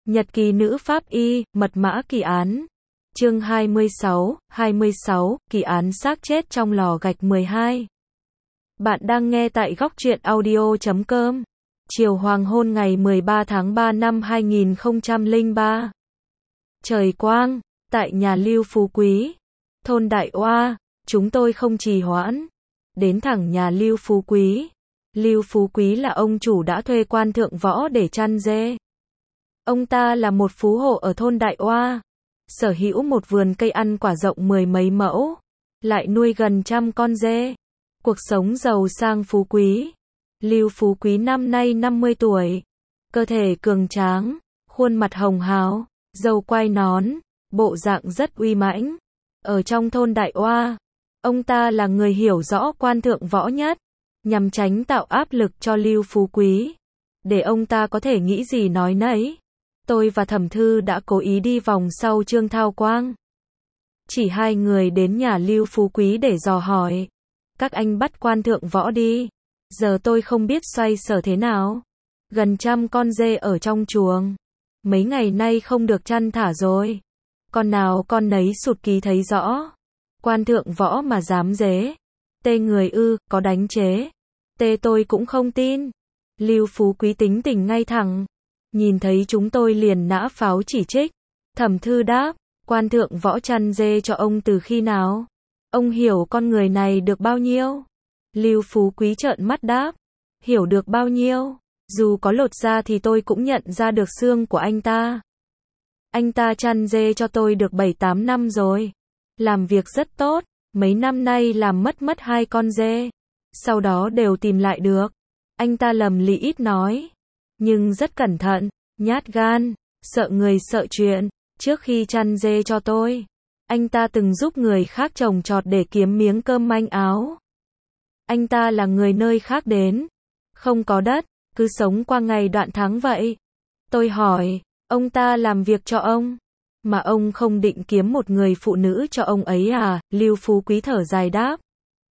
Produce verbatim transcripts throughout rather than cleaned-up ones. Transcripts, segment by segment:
Nhật ký nữ pháp y, mật mã kỳ án. Chương hai mươi sáu, hai mươi sáu, kỳ án xác chết trong lò gạch mười hai. Bạn đang nghe tại góc truyện audio chấm com. Chiều hoàng hôn ngày mười ba tháng ba năm hai nghìn không trăm lẻ ba. Trời quang, tại nhà Lưu Phú Quý, thôn Đại Oa, chúng tôi không trì hoãn, đến thẳng nhà Lưu Phú Quý. Lưu Phú Quý là ông chủ đã thuê quan thượng võ để chăn dê. Ông ta là một phú hộ ở thôn Đại Oa, sở hữu một vườn cây ăn quả rộng mười mấy mẫu, lại nuôi gần trăm con dê. Cuộc sống giàu sang phú quý. Lưu Phú Quý năm nay năm mươi tuổi, cơ thể cường tráng, khuôn mặt hồng hào, râu quai nón, bộ dạng rất uy mãnh. Ở trong thôn Đại Oa, ông ta là người hiểu rõ quan thượng võ nhất, nhằm tránh tạo áp lực cho Lưu Phú Quý, để ông ta có thể nghĩ gì nói nấy. Tôi và Thẩm Thư đã cố ý đi vòng sau Trương Thao Quang. Chỉ hai người đến nhà Lưu Phú Quý để dò hỏi. Các anh bắt quan thượng võ đi. Giờ tôi không biết xoay sở thế nào. Gần trăm con dê ở trong chuồng. Mấy ngày nay không được chăn thả rồi. Con nào con nấy sụt ký thấy rõ. Quan thượng võ mà dám dế. Tê người ư, có đánh chế. Tê tôi cũng không tin. Lưu Phú Quý tính tình ngay thẳng. Nhìn thấy chúng tôi liền nã pháo chỉ trích. Thẩm Thư đáp, quan thượng võ chăn dê cho ông từ khi nào? Ông hiểu con người này được bao nhiêu? Lưu Phú Quý trợn mắt đáp, hiểu được bao nhiêu? Dù có lột da thì tôi cũng nhận ra được xương của anh ta. Anh ta chăn dê cho tôi được bảy tám năm rồi. Làm việc rất tốt, mấy năm nay làm mất mất hai con dê. Sau đó đều tìm lại được. Anh ta lầm lĩ ít nói. Nhưng rất cẩn thận, nhát gan, sợ người sợ chuyện. Trước khi chăn dê cho tôi, anh ta từng giúp người khác trồng trọt để kiếm miếng cơm manh áo. Anh ta là người nơi khác đến, không có đất, cứ sống qua ngày đoạn tháng vậy. Tôi hỏi, ông ta làm việc cho ông, mà ông không định kiếm một người phụ nữ cho ông ấy à? Lưu Phú Quý thở dài đáp.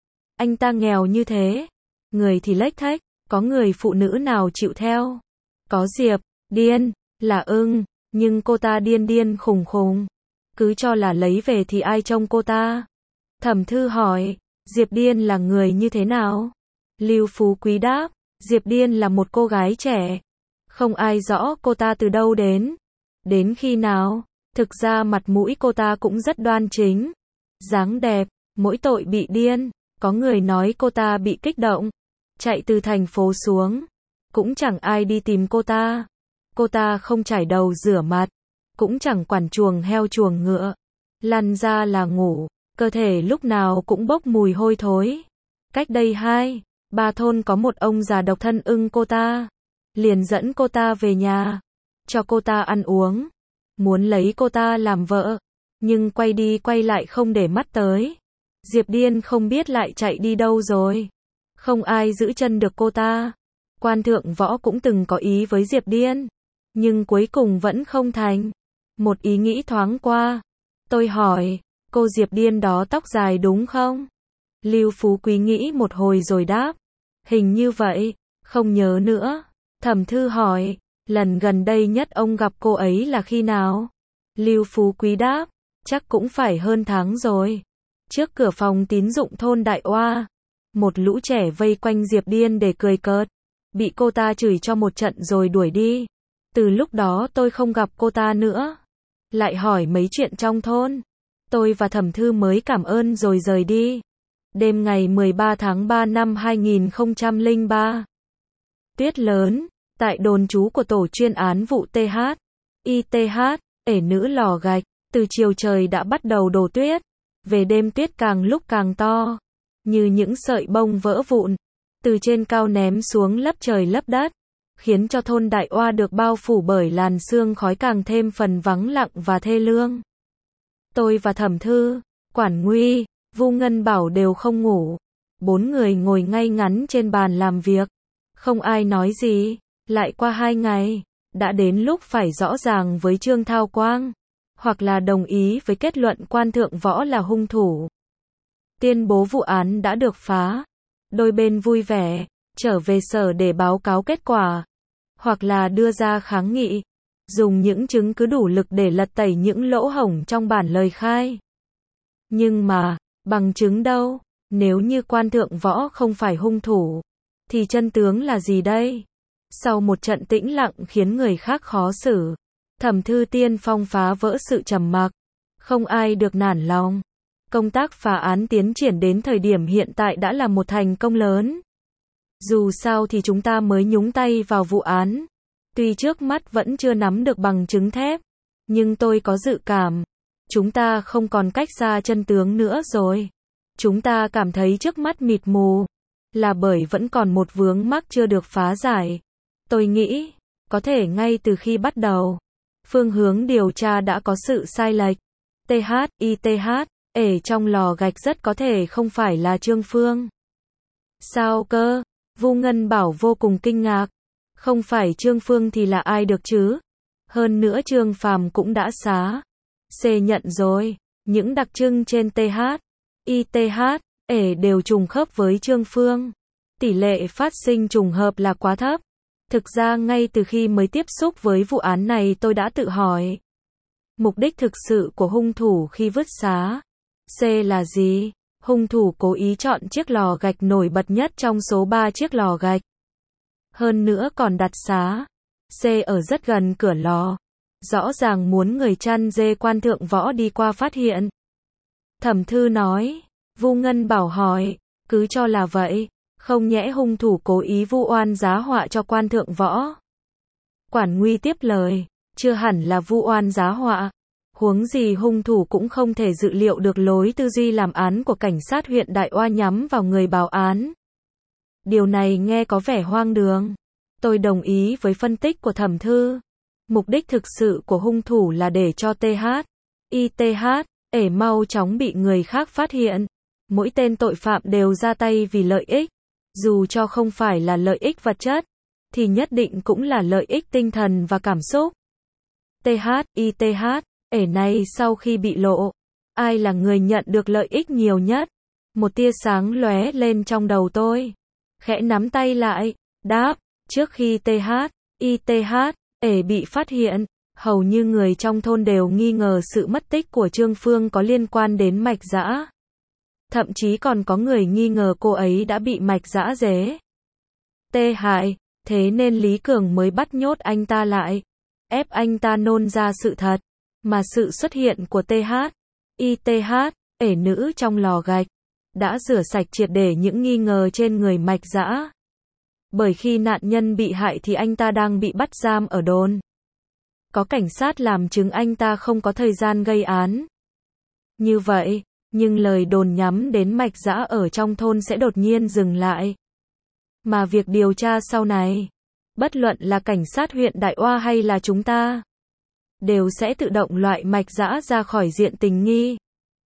Anh ta nghèo như thế, người thì lếch thếch, có người phụ nữ nào chịu theo? Có Diệp Điên, là ưng, nhưng cô ta điên điên khùng khùng. Cứ cho là lấy về thì ai trông cô ta? Thẩm Thư hỏi, Diệp Điên là người như thế nào? Lưu Phú Quý đáp, Diệp Điên là một cô gái trẻ. Không ai rõ cô ta từ đâu đến. Đến khi nào? Thực ra mặt mũi cô ta cũng rất đoan chính. Dáng đẹp, mỗi tội bị điên. Có người nói cô ta bị kích động, chạy từ thành phố xuống. Cũng chẳng ai đi tìm cô ta. Cô ta không chải đầu rửa mặt, cũng chẳng quản chuồng heo chuồng ngựa. Lăn ra là ngủ, cơ thể lúc nào cũng bốc mùi hôi thối. Cách đây hai, ba thôn có một ông già độc thân ưng cô ta. Liền dẫn cô ta về nhà, cho cô ta ăn uống. Muốn lấy cô ta làm vợ, nhưng quay đi quay lại không để mắt tới. Diệp Điên không biết lại chạy đi đâu rồi. Không ai giữ chân được cô ta. Quan thượng võ cũng từng có ý với Diệp Điên, nhưng cuối cùng vẫn không thành. Một ý nghĩ thoáng qua. Tôi hỏi, cô Diệp Điên đó tóc dài đúng không? Lưu Phú Quý nghĩ một hồi rồi đáp, hình như vậy, không nhớ nữa. Thẩm Thư hỏi, lần gần đây nhất ông gặp cô ấy là khi nào? Lưu Phú Quý đáp, chắc cũng phải hơn tháng rồi. Trước cửa phòng tín dụng thôn Đại Oa, một lũ trẻ vây quanh Diệp Điên để cười cợt. Bị cô ta chửi cho một trận rồi đuổi đi. Từ lúc đó tôi không gặp cô ta nữa. Lại hỏi mấy chuyện trong thôn. Tôi và Thẩm Thư mới cảm ơn rồi rời đi. Đêm ngày mười ba tháng ba năm hai nghìn không trăm lẻ ba. Tuyết lớn, tại đồn trú của tổ chuyên án vụ tê hát, i tê hát, ể nữ lò gạch, từ chiều trời đã bắt đầu đổ tuyết. Về đêm tuyết càng lúc càng to, như những sợi bông vỡ vụn, từ trên cao ném xuống lấp trời lấp đất, khiến cho thôn Đại Oa được bao phủ bởi làn sương khói càng thêm phần vắng lặng và thê lương. Tôi và Thẩm Thư, Quản Nguy, Vu Ngân Bảo đều không ngủ. Bốn người ngồi ngay ngắn trên bàn làm việc. Không ai nói gì. Lại qua hai ngày, đã đến lúc phải rõ ràng với Trương Thao Quang, hoặc là đồng ý với kết luận quan thượng võ là hung thủ. Tuyên bố vụ án đã được phá. Đôi bên vui vẻ, trở về sở để báo cáo kết quả, hoặc là đưa ra kháng nghị. dùng những chứng cứ đủ lực để lật tẩy những lỗ hổng trong bản lời khai. Nhưng mà, bằng chứng đâu? Nếu như Quan Thượng Võ không phải hung thủ, thì chân tướng là gì đây? Sau một trận tĩnh lặng khiến người khác khó xử, Thẩm Thư Tiên Phong phá vỡ sự trầm mặc. Không ai được nản lòng. Công tác phá án tiến triển đến thời điểm hiện tại đã là một thành công lớn. Dù sao thì chúng ta mới nhúng tay vào vụ án. Tuy trước mắt vẫn chưa nắm được bằng chứng thép, nhưng tôi có dự cảm, chúng ta không còn cách ra chân tướng nữa rồi. Chúng ta cảm thấy trước mắt mịt mù, là bởi vẫn còn một vướng mắc chưa được phá giải. Tôi nghĩ, có thể ngay từ khi bắt đầu, phương hướng điều tra đã có sự sai lệch. tê hát, i tê hát, ể trong lò gạch rất có thể không phải là Trương Phương. Sao cơ? Vu Ngân Bảo vô cùng kinh ngạc. Không phải Trương Phương thì là ai được chứ? Hơn nữa Trương Phàm cũng đã xá. C nhận rồi. Những đặc trưng trên tê hát, i tê hát, ể đều trùng khớp với Trương Phương. Tỷ lệ phát sinh trùng hợp là quá thấp. Thực ra ngay từ khi mới tiếp xúc với vụ án này tôi đã tự hỏi. Mục đích thực sự của hung thủ khi vứt xá C là gì? Hung thủ cố ý chọn chiếc lò gạch nổi bật nhất trong số ba chiếc lò gạch. Hơn nữa còn đặt xá C ở rất gần cửa lò. Rõ ràng muốn người chăn dê Quan Thượng Võ đi qua phát hiện. Thẩm Thư nói. Vu Ngân Bảo hỏi. Cứ cho là vậy, không nhẽ hung thủ cố ý vu oan giá họa cho Quan Thượng Võ? Quản Nguy tiếp lời. Chưa hẳn là vu oan giá họa. Huống gì hung thủ cũng không thể dự liệu được lối tư duy làm án của cảnh sát huyện Đại Oa nhắm vào người báo án. Điều này nghe có vẻ hoang đường. Tôi đồng ý với phân tích của Thẩm Thư. Mục đích thực sự của hung thủ là để cho tê hát, i tê hát, ể mau chóng bị người khác phát hiện. Mỗi tên tội phạm đều ra tay vì lợi ích. Dù cho không phải là lợi ích vật chất, thì nhất định cũng là lợi ích tinh thần và cảm xúc. tê hát, i tê hát, ể này sau khi bị lộ, ai là người nhận được lợi ích nhiều nhất? Một tia sáng lóe lên trong đầu tôi. Khẽ nắm tay lại, đáp, trước khi tê hát, i tê hát, ể bị phát hiện, hầu như người trong thôn đều nghi ngờ sự mất tích của Trương Phương có liên quan đến Mạch Dã. Thậm chí còn có người nghi ngờ cô ấy đã bị Mạch Dã dế. Tê hại, thế nên Lý Cường mới bắt nhốt anh ta lại, ép anh ta nôn ra sự thật. Mà sự xuất hiện của tê hát, i tê hát, ể nữ trong lò gạch, đã rửa sạch triệt để những nghi ngờ trên người Mạch Dã. Bởi khi nạn nhân bị hại thì anh ta đang bị bắt giam ở đồn. Có cảnh sát làm chứng anh ta không có thời gian gây án. Như vậy, nhưng lời đồn nhắm đến Mạch Dã ở trong thôn sẽ đột nhiên dừng lại. Mà việc điều tra sau này, bất luận là cảnh sát huyện Đại Oa hay là chúng ta, đều sẽ tự động loại Mạch Dã ra khỏi diện tình nghi.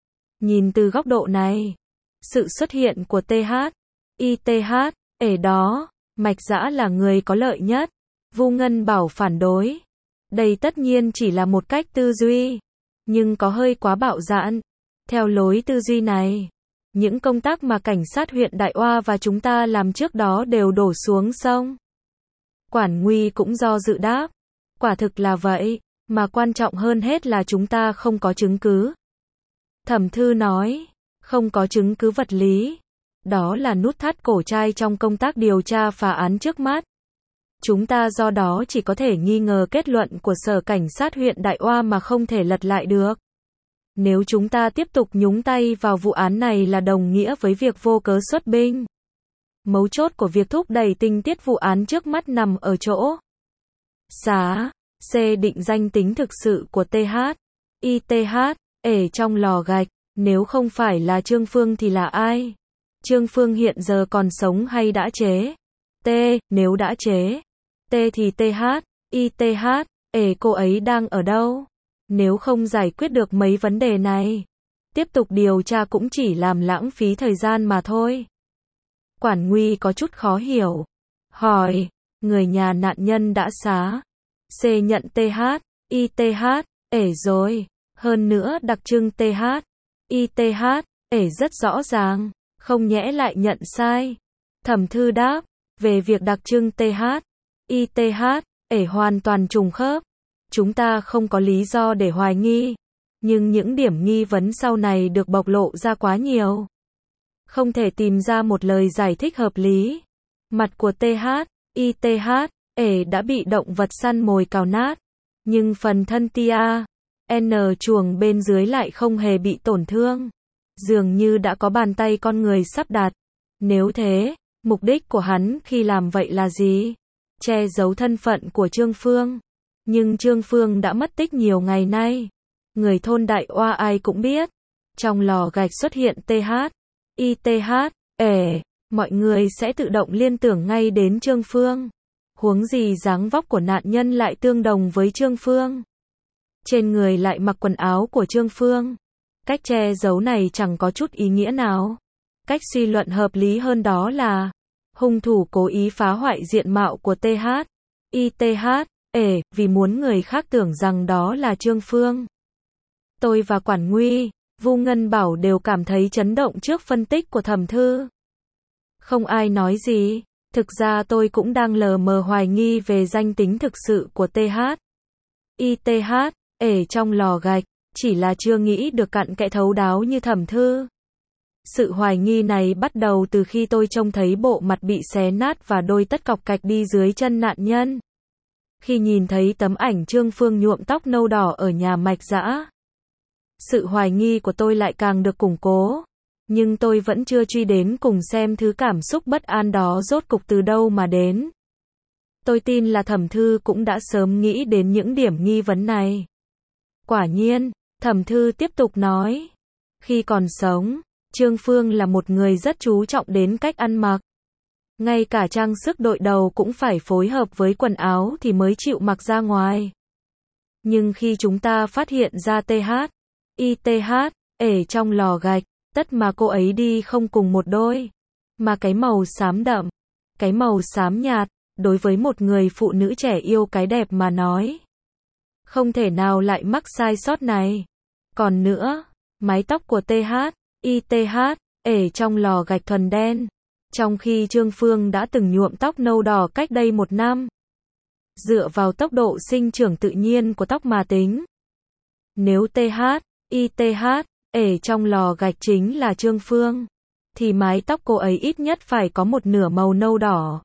Nhìn từ góc độ này, sự xuất hiện của tê hát, i tê hát, ể đó, Mạch Dã là người có lợi nhất. Vu Ngân Bảo phản đối. Đây tất nhiên chỉ là một cách tư duy, nhưng có hơi quá bạo dạn. Theo lối tư duy này, những công tác mà cảnh sát huyện Đại Oa và chúng ta làm trước đó đều đổ xuống sông. Quản Nguy cũng do dự đáp. Quả thực là vậy, mà quan trọng hơn hết là chúng ta không có chứng cứ. Thẩm Thư nói, không có chứng cứ vật lý. Đó là nút thắt cổ trai trong công tác điều tra phá án trước mắt. Chúng ta do đó chỉ có thể nghi ngờ kết luận của Sở Cảnh sát huyện Đại Oa mà không thể lật lại được. Nếu chúng ta tiếp tục nhúng tay vào vụ án này là đồng nghĩa với việc vô cớ xuất binh. Mấu chốt của việc thúc đẩy tình tiết vụ án trước mắt nằm ở chỗ xá C định danh tính thực sự của tê hát, i tê hát, ể trong lò gạch. Nếu không phải là Trương Phương thì là ai? Trương Phương hiện giờ còn sống hay đã chế? T, nếu đã chế. T thì tê hát, i tê hát, ể cô ấy đang ở đâu? Nếu không giải quyết được mấy vấn đề này, tiếp tục điều tra cũng chỉ làm lãng phí thời gian mà thôi. Quản Nguy có chút khó hiểu. Hỏi, người nhà nạn nhân đã xá C nhận tê hát, i tê hát, ể rồi. Hơn nữa đặc trưng tê hát, i tê hát, ể rất rõ ràng, không nhẽ lại nhận sai. Thẩm Thư đáp, về việc đặc trưng tê hát, i tê hát, ể hoàn toàn trùng khớp. Chúng ta không có lý do để hoài nghi, nhưng những điểm nghi vấn sau này được bộc lộ ra quá nhiều. Không thể tìm ra một lời giải thích hợp lý. Mặt của tê hát, i tê hát, ể đã bị động vật săn mồi cào nát, nhưng phần thân tia, en chuồng bên dưới lại không hề bị tổn thương. Dường như đã có bàn tay con người sắp đặt. Nếu thế, mục đích của hắn khi làm vậy là gì? Che giấu thân phận của Trương Phương. Nhưng Trương Phương đã mất tích nhiều ngày nay. Người thôn Đại Oa ai cũng biết. Trong lò gạch xuất hiện tê hát, i tê hát, ể, mọi người sẽ tự động liên tưởng ngay đến Trương Phương. Huống gì dáng vóc của nạn nhân lại tương đồng với Trương Phương. Trên người lại mặc quần áo của Trương Phương. Cách che giấu này chẳng có chút ý nghĩa nào. Cách suy luận hợp lý hơn đó là hung thủ cố ý phá hoại diện mạo của tê hát, i tê hát, ể, vì muốn người khác tưởng rằng đó là Trương Phương. Tôi và Quản Nguy, Vu Ngân Bảo đều cảm thấy chấn động trước phân tích của Thẩm Thư. Không ai nói gì, thực ra tôi cũng đang lờ mờ hoài nghi về danh tính thực sự của tê hát, i tê hát, ể trong lò gạch, chỉ là chưa nghĩ được cặn kẽ thấu đáo như Thẩm Thư. Sự hoài nghi này bắt đầu từ khi tôi trông thấy bộ mặt bị xé nát và đôi tất cọc cạch đi dưới chân nạn nhân. Khi nhìn thấy tấm ảnh Trương Phương nhuộm tóc nâu đỏ ở nhà mạch dã, sự hoài nghi của tôi lại càng được củng cố. Nhưng tôi vẫn chưa truy đến cùng xem thứ cảm xúc bất an đó rốt cục từ đâu mà đến. Tôi tin là Thẩm Thư cũng đã sớm nghĩ đến những điểm nghi vấn này. Quả nhiên, Thẩm Thư tiếp tục nói. Khi còn sống, Trương Phương là một người rất chú trọng đến cách ăn mặc. Ngay cả trang sức đội đầu cũng phải phối hợp với quần áo thì mới chịu mặc ra ngoài. Nhưng khi chúng ta phát hiện ra tê hát, i tê hát, ể trong lò gạch, tất mà cô ấy đi không cùng một đôi. Mà cái màu xám đậm, cái màu xám nhạt, đối với một người phụ nữ trẻ yêu cái đẹp mà nói, không thể nào lại mắc sai sót này. Còn nữa, mái tóc của tê hát, i tê hát, ể trong lò gạch thuần đen, trong khi Trương Phương đã từng nhuộm tóc nâu đỏ cách đây một năm. Dựa vào tốc độ sinh trưởng tự nhiên của tóc mà tính, nếu tê hát, i tê hát, ể trong lò gạch chính là Trương Phương, thì mái tóc cô ấy ít nhất phải có một nửa màu nâu đỏ,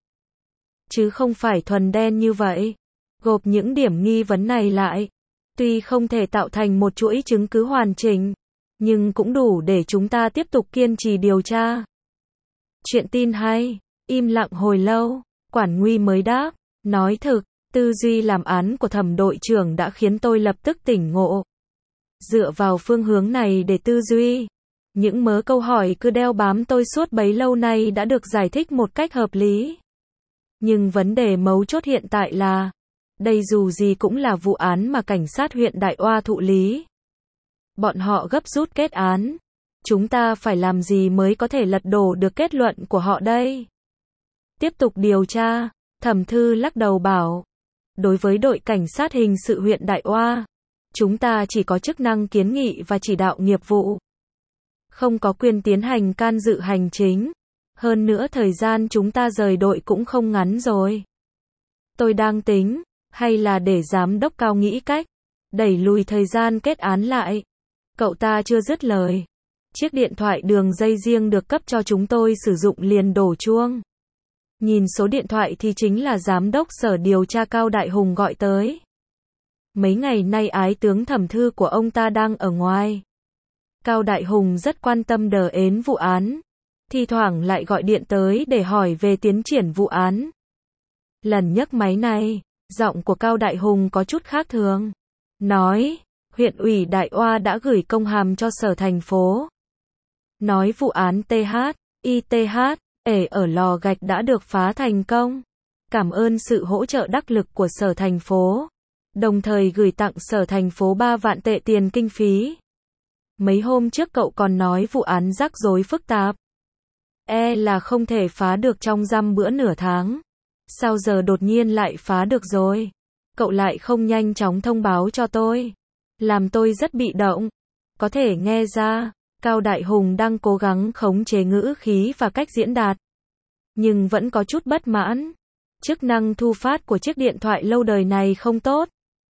chứ không phải thuần đen như vậy. Gộp những điểm nghi vấn này lại, tuy không thể tạo thành một chuỗi chứng cứ hoàn chỉnh, nhưng cũng đủ để chúng ta tiếp tục kiên trì điều tra. Chuyện tin hay. Im lặng hồi lâu, Quản Nguy mới đáp, nói thực, tư duy làm án của Thẩm đội trưởng đã khiến tôi lập tức tỉnh ngộ. Dựa vào phương hướng này để tư duy, những mớ câu hỏi cứ đeo bám tôi suốt bấy lâu nay đã được giải thích một cách hợp lý. Nhưng vấn đề mấu chốt hiện tại là, đây dù gì cũng là vụ án mà cảnh sát huyện Đại Oa thụ lý. Bọn họ gấp rút kết án. Chúng ta phải làm gì mới có thể lật đổ được kết luận của họ đây? Tiếp tục điều tra, Thẩm Thư lắc đầu bảo. Đối với đội cảnh sát hình sự huyện Đại Oa, chúng ta chỉ có chức năng kiến nghị và chỉ đạo nghiệp vụ. Không có quyền tiến hành can dự hành chính. Hơn nữa thời gian chúng ta rời đội cũng không ngắn rồi. Tôi đang tính, hay là để giám đốc cao nghĩ cách đẩy lùi thời gian kết án lại. Cậu ta chưa dứt lời. Chiếc điện thoại đường dây riêng được cấp cho chúng tôi sử dụng liền đổ chuông. Nhìn số điện thoại thì chính là giám đốc sở điều tra Cao Đại Hùng gọi tới. Mấy ngày nay ái tướng Thẩm Thư của ông ta đang ở ngoài. Cao Đại Hùng rất quan tâm đờ ến vụ án. Thi thoảng lại gọi điện tới để hỏi về tiến triển vụ án. Lần nhấc máy này, giọng của Cao Đại Hùng có chút khác thường. Nói, huyện ủy Đại Oa đã gửi công hàm cho sở thành phố. Nói vụ án tê hát, i tê hát, ể ở lò gạch đã được phá thành công. Cảm ơn sự hỗ trợ đắc lực của sở thành phố. Đồng thời gửi tặng sở thành phố ba vạn tệ tiền kinh phí. Mấy hôm trước cậu còn nói vụ án rắc rối phức tạp. E là không thể phá được trong dăm bữa nửa tháng. Sao giờ đột nhiên lại phá được rồi? Cậu lại không nhanh chóng thông báo cho tôi. Làm tôi rất bị động. Có thể nghe ra, Cao Đại Hùng đang cố gắng khống chế ngữ khí và cách diễn đạt. Nhưng vẫn có chút bất mãn. Chức năng thu phát của chiếc điện thoại lâu đời này không tốt.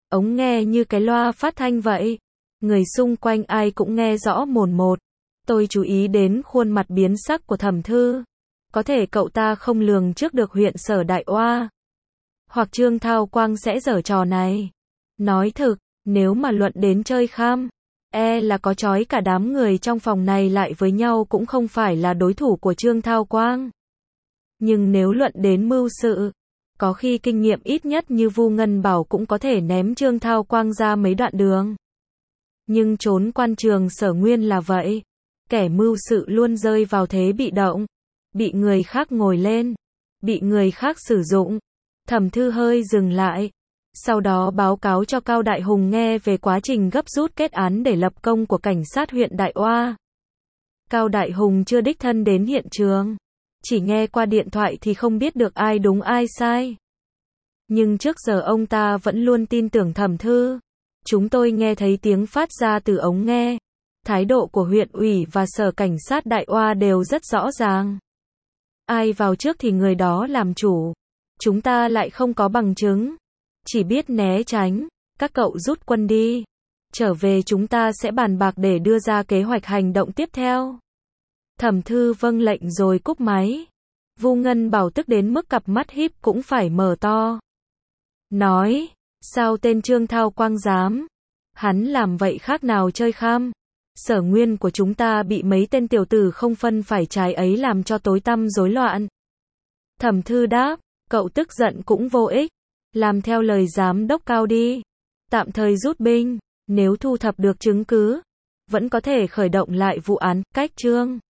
ống nghe như cái loa phát thanh vậy. Người xung quanh ai cũng nghe rõ mồn một. Tôi chú ý đến khuôn mặt biến sắc của Thẩm Thư. Có thể cậu ta không lường trước được huyện Sở Đại Oa hoặc Trương Thao Quang sẽ giở trò này. Nói thực, nếu mà luận đến chơi kham, e là có trói cả đám người trong phòng này lại với nhau cũng không phải là đối thủ của Trương Thao Quang. Nhưng nếu luận đến mưu sự, có khi kinh nghiệm ít nhất như Vu Ngân Bảo cũng có thể ném Trương Thao Quang ra mấy đoạn đường. Nhưng trốn quan trường Sở Nguyên là vậy. Kẻ mưu sự luôn rơi vào thế bị động, bị người khác ngồi lên, bị người khác sử dụng. Thẩm Thư hơi dừng lại, sau đó báo cáo cho Cao Đại Hùng nghe về quá trình gấp rút kết án để lập công của cảnh sát huyện Đại Oa. Cao Đại Hùng chưa đích thân đến hiện trường, chỉ nghe qua điện thoại thì không biết được ai đúng ai sai. Nhưng trước giờ ông ta vẫn luôn tin tưởng Thẩm Thư. Chúng tôi nghe thấy tiếng phát ra từ ống nghe. Thái độ của huyện ủy và sở cảnh sát Đại Oa đều rất rõ ràng. Ai vào trước thì người đó làm chủ. Chúng ta lại không có bằng chứng. Chỉ biết né tránh. Các cậu rút quân đi. Trở về chúng ta sẽ bàn bạc để đưa ra kế hoạch hành động tiếp theo. Thẩm Thư vâng lệnh rồi cúp máy. Vu Ngân Bảo tức đến mức cặp mắt híp cũng phải mở to. Nói, sao tên Trương Thao Quang dám? Hắn làm vậy khác nào chơi kham? Sở Nguyên của chúng ta bị mấy tên tiểu tử không phân phải trái ấy làm cho tối tăm rối loạn. Thẩm Thư đáp, cậu tức giận cũng vô ích. Làm theo lời giám đốc Cao đi. Tạm thời rút binh, nếu thu thập được chứng cứ, vẫn có thể khởi động lại vụ án. Cách Trương